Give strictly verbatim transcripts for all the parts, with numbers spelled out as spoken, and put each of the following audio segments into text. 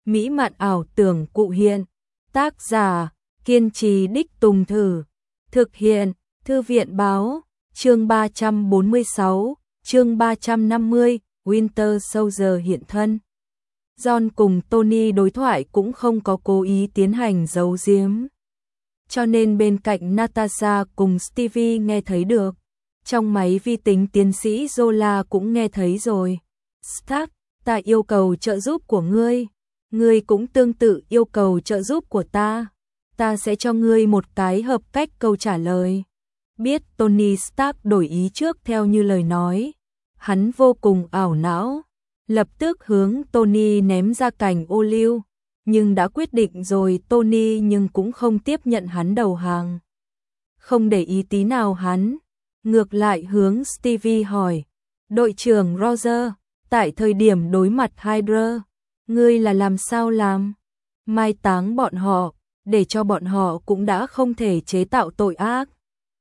mỹ mạn ảo tưởng cụ hiện. Tác giả, kiên trì đích tùng thử. Thực hiện, Thư viện báo, chương ba trăm bốn mươi sáu, chương ba trăm năm mươi, Winter Soldier hiện thân. John cùng Tony đối thoại cũng không có cố ý tiến hành giấu giếm. Cho nên bên cạnh Natasha cùng Stevie nghe thấy được. Trong máy vi tính tiến sĩ Zola cũng nghe thấy rồi. Stark, ta yêu cầu trợ giúp của ngươi. Ngươi cũng tương tự yêu cầu trợ giúp của ta. Ta sẽ cho ngươi một cái hợp cách câu trả lời. Biết Tony Stark đổi ý trước theo như lời nói. Hắn vô cùng ảo não. Lập tức hướng Tony ném ra cành ô liu. Nhưng đã quyết định rồi Tony nhưng cũng không tiếp nhận hắn đầu hàng. Không để ý tí nào hắn. Ngược lại hướng Stevie hỏi. Đội trưởng Roger, tại thời điểm đối mặt Hydra, ngươi là làm sao làm? Mai táng bọn họ, để cho bọn họ cũng đã không thể chế tạo tội ác.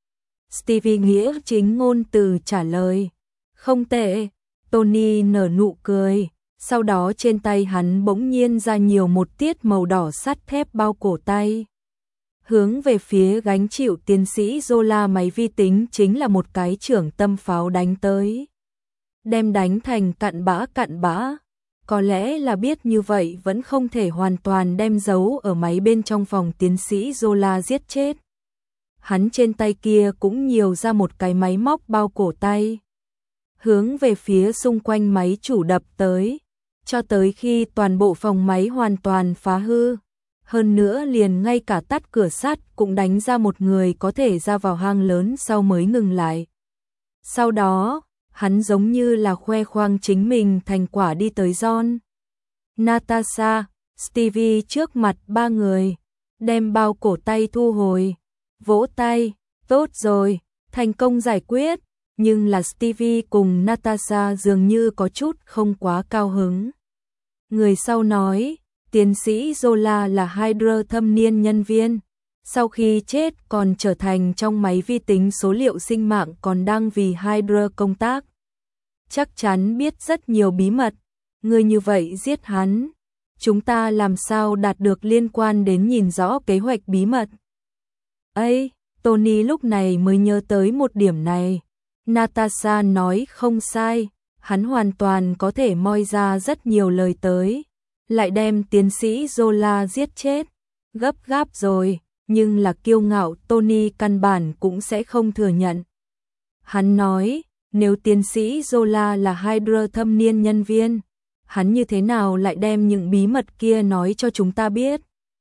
Stevie nghĩa chính ngôn từ trả lời. Không tệ. Tony nở nụ cười. Sau đó trên tay hắn bỗng nhiên ra nhiều một tiết màu đỏ sắt thép bao cổ tay. Hướng về phía gánh chịu tiến sĩ Zola máy vi tính chính là một cái trưởng tâm pháo đánh tới. Đem đánh thành cặn bã cặn bã. Có lẽ là biết như vậy vẫn không thể hoàn toàn đem giấu ở máy bên trong phòng tiến sĩ Zola giết chết. Hắn trên tay kia cũng nhiều ra một cái máy móc bao cổ tay. Hướng về phía xung quanh máy chủ đập tới. Cho tới khi toàn bộ phòng máy hoàn toàn phá hư. Hơn nữa liền ngay cả tắt cửa sắt cũng đánh ra một người có thể ra vào hang lớn sau mới ngừng lại. Sau đó, hắn giống như là khoe khoang chính mình thành quả đi tới John, Natasha, Stevie trước mặt ba người. Đem bao cổ tay thu hồi. Vỗ tay, tốt rồi, thành công giải quyết. Nhưng là Stevie cùng Natasha dường như có chút không quá cao hứng. Người sau nói, tiến sĩ Zola là Hydra thâm niên nhân viên. Sau khi chết còn trở thành trong máy vi tính số liệu sinh mạng còn đang vì Hydra công tác. Chắc chắn biết rất nhiều bí mật. Người như vậy giết hắn. Chúng ta làm sao đạt được liên quan đến nhìn rõ kế hoạch bí mật. Ây, Tony lúc này mới nhớ tới một điểm này. Natasha nói không sai. Hắn hoàn toàn có thể moi ra rất nhiều lời tới. Lại đem tiến sĩ Zola giết chết. Gấp gáp rồi, nhưng là kiêu ngạo Tony căn bản cũng sẽ không thừa nhận. Hắn nói, nếu tiến sĩ Zola là Hydra thâm niên nhân viên, hắn như thế nào lại đem những bí mật kia nói cho chúng ta biết?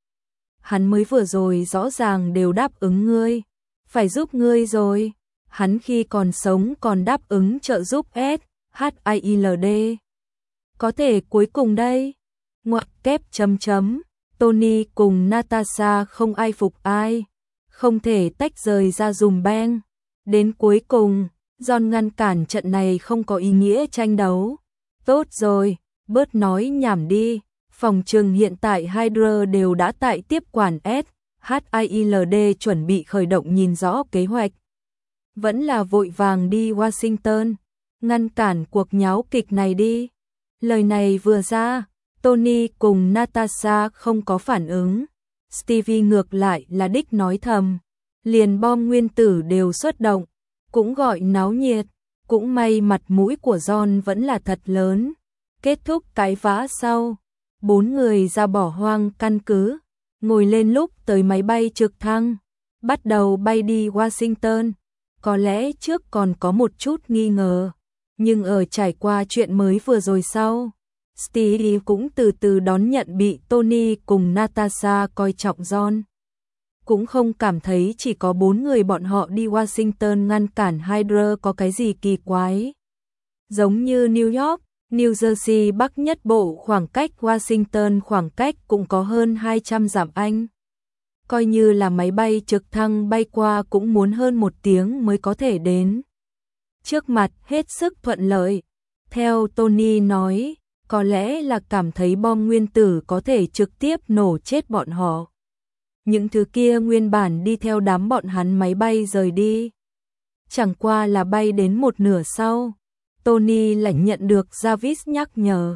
Hắn mới vừa rồi rõ ràng đều đáp ứng ngươi, phải giúp ngươi rồi. Hắn khi còn sống còn đáp ứng trợ giúp S H I L D. Có thể cuối cùng đây, ngoặc kép chấm chấm, Tony cùng Natasha không ai phục ai, không thể tách rời ra dùm beng. Đến cuối cùng, John ngăn cản trận này không có ý nghĩa tranh đấu. Tốt rồi, bớt nói nhảm đi, phòng trừng hiện tại Hydra đều đã tại tiếp quản S H I L D chuẩn bị khởi động nhìn rõ kế hoạch. Vẫn là vội vàng đi Washington, ngăn cản cuộc nháo kịch này đi. Lời này vừa ra, Tony cùng Natasha không có phản ứng. Stevie ngược lại là đích nói thầm. Liền bom nguyên tử đều xuất động, cũng gọi náo nhiệt. Cũng may mặt mũi của John vẫn là thật lớn. Kết thúc cái vã sau, bốn người ra bỏ hoang căn cứ, ngồi lên lúc tới máy bay trực thăng, bắt đầu bay đi Washington. Có lẽ trước còn có một chút nghi ngờ, nhưng ở trải qua chuyện mới vừa rồi sau, Steve cũng từ từ đón nhận bị Tony cùng Natasha coi trọng John. Cũng không cảm thấy chỉ có bốn người bọn họ đi Washington ngăn cản Hydra có cái gì kỳ quái. Giống như New York, New Jersey Bắc nhất bộ khoảng cách Washington khoảng cách cũng có hơn hai trăm dặm Anh. Coi như là máy bay trực thăng bay qua cũng muốn hơn một tiếng mới có thể đến. Trước mặt hết sức thuận lợi. Theo Tony nói, có lẽ là cảm thấy bom nguyên tử có thể trực tiếp nổ chết bọn họ. Những thứ kia nguyên bản đi theo đám bọn hắn máy bay rời đi. Chẳng qua là bay đến một nửa sau, Tony lại nhận được Jarvis nhắc nhở.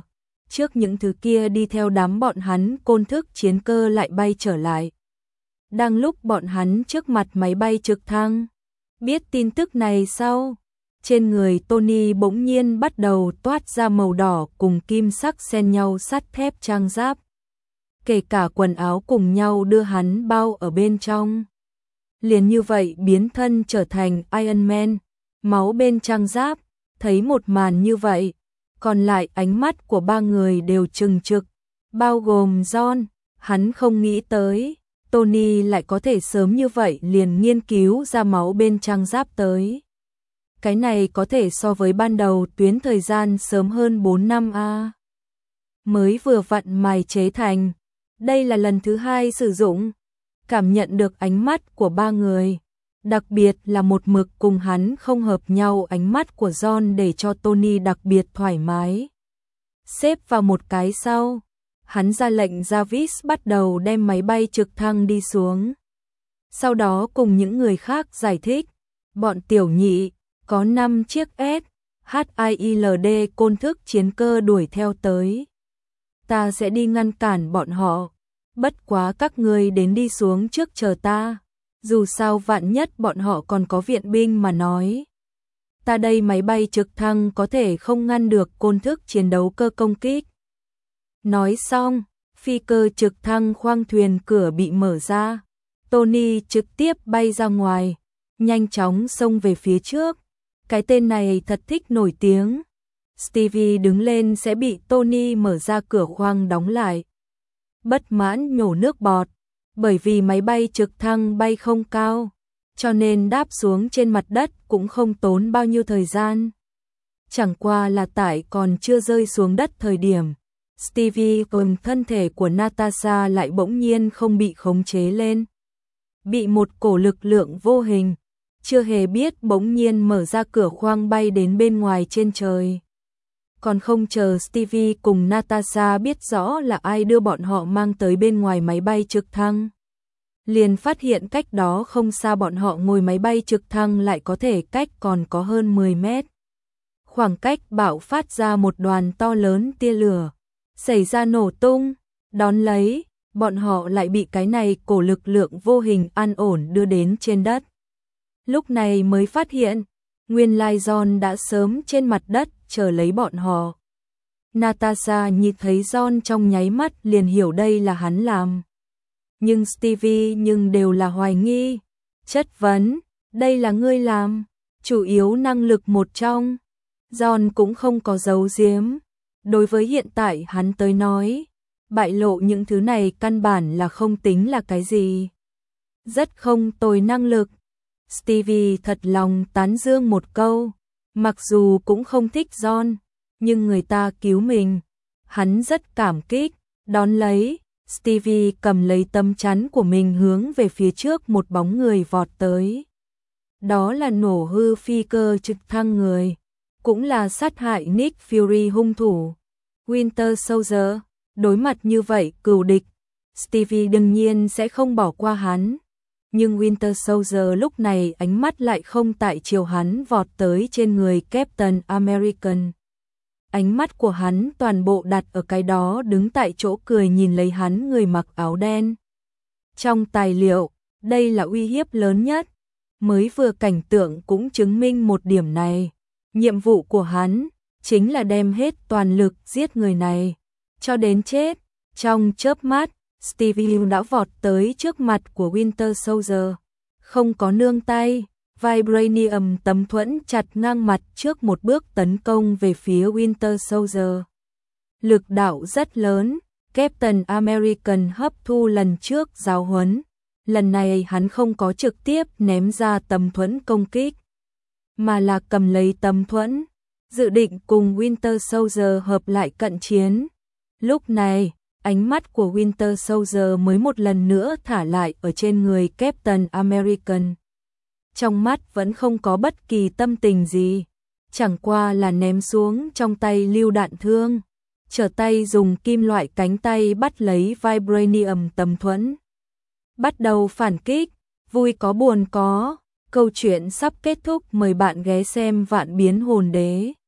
trước những thứ kia đi theo đám bọn hắn, côn thức chiến cơ lại bay trở lại. Đang lúc bọn hắn trước mặt máy bay trực thăng, biết tin tức này sau, trên người Tony bỗng nhiên bắt đầu toát ra màu đỏ cùng kim sắc xen nhau sắt thép trang giáp. Kể cả quần áo cùng nhau đưa hắn bao ở bên trong. Liền như vậy biến thân trở thành Iron Man, máu bên trang giáp, thấy một màn như vậy, còn lại ánh mắt của ba người đều trừng trực, bao gồm John, hắn không nghĩ tới, Tony lại có thể sớm như vậy liền nghiên cứu ra máu bên trang giáp tới. Cái này có thể so với ban đầu tuyến thời gian sớm hơn bốn năm a. Mới vừa vặn mài chế thành, đây là lần thứ hai sử dụng, cảm nhận được ánh mắt của ba người, đặc biệt là một mực cùng hắn không hợp nhau ánh mắt của John để cho Tony đặc biệt thoải mái. Xếp vào một cái sau, hắn ra lệnh Jarvis bắt đầu đem máy bay trực thăng đi xuống. Sau đó cùng những người khác giải thích, bọn tiểu nhị, có năm chiếc S H I L D côn thức chiến cơ đuổi theo tới. Ta sẽ đi ngăn cản bọn họ, bất quá các ngươi đến đi xuống trước chờ ta, dù sao vạn nhất bọn họ còn có viện binh mà nói. Ta đây máy bay trực thăng có thể không ngăn được côn thức chiến đấu cơ công kích. Nói xong, phi cơ trực thăng khoang thuyền cửa bị mở ra, Tony trực tiếp bay ra ngoài, nhanh chóng xông về phía trước. Cái tên này thật thích nổi tiếng. Stevie đứng lên sẽ bị Tony mở ra cửa khoang đóng lại. Bất mãn nhổ nước bọt, bởi vì máy bay trực thăng bay không cao, cho nên đáp xuống trên mặt đất cũng không tốn bao nhiêu thời gian. Chẳng qua là tại còn chưa rơi xuống đất thời điểm, Stevie cùng thân thể của Natasha lại bỗng nhiên không bị khống chế lên. Bị một cổ lực lượng vô hình, chưa hề biết bỗng nhiên mở ra cửa khoang bay đến bên ngoài trên trời. Còn không chờ Stevie cùng Natasha biết rõ là ai đưa bọn họ mang tới bên ngoài máy bay trực thăng, liền phát hiện cách đó không xa bọn họ ngồi máy bay trực thăng lại có thể cách còn có hơn mười mét. Khoảng cách bạo phát ra một đoàn to lớn tia lửa, xảy ra nổ tung, đón lấy, bọn họ lại bị cái này cổ lực lượng vô hình an ổn đưa đến trên đất. Lúc này mới phát hiện, nguyên lai John đã sớm trên mặt đất chờ lấy bọn họ. Natasha nhìn thấy John trong nháy mắt liền hiểu đây là hắn làm. Nhưng Stevie nhưng đều là hoài nghi, chất vấn, đây là ngươi làm, chủ yếu năng lực một trong. John cũng không có giấu giếm, đối với hiện tại hắn tới nói, bại lộ những thứ này căn bản là không tính là cái gì. Rất không tồi năng lực. Stevie thật lòng tán dương một câu, mặc dù cũng không thích John, nhưng người ta cứu mình, hắn rất cảm kích, đón lấy, Stevie cầm lấy tấm chắn của mình hướng về phía trước một bóng người vọt tới. Đó là nổ hư phi cơ trực thăng người, cũng là sát hại Nick Fury hung thủ. Winter Soldier, đối mặt như vậy cừu địch, Stevie đương nhiên sẽ không bỏ qua hắn. Nhưng Winter Soldier lúc này ánh mắt lại không tại chiều hắn vọt tới trên người Captain American. Ánh mắt của hắn toàn bộ đặt ở cái đó đứng tại chỗ cười nhìn lấy hắn người mặc áo đen. Trong tài liệu, đây là uy hiếp lớn nhất. Mới vừa cảnh tượng cũng chứng minh một điểm này. Nhiệm vụ của hắn chính là đem hết toàn lực giết người này, cho đến chết. Trong chớp mắt, Stevie đã vọt tới trước mặt của Winter Soldier, không có nương tay, Vibranium tấm thuẫn chặt ngang mặt trước một bước tấn công về phía Winter Soldier. Lực đạo rất lớn, Captain American hấp thu lần trước giáo huấn, lần này hắn không có trực tiếp ném ra tấm thuẫn công kích, mà là cầm lấy tấm thuẫn, dự định cùng Winter Soldier hợp lại cận chiến. Lúc này, ánh mắt của Winter Soldier mới một lần nữa thả lại ở trên người Captain American. Trong mắt vẫn không có bất kỳ tâm tình gì, chẳng qua là ném xuống trong tay lưu đạn thương, trở tay dùng kim loại cánh tay bắt lấy Vibranium tấm thuẫn. Bắt đầu phản kích, vui có buồn có, câu chuyện sắp kết thúc, mời bạn ghé xem Vạn Biến Hồn Đế.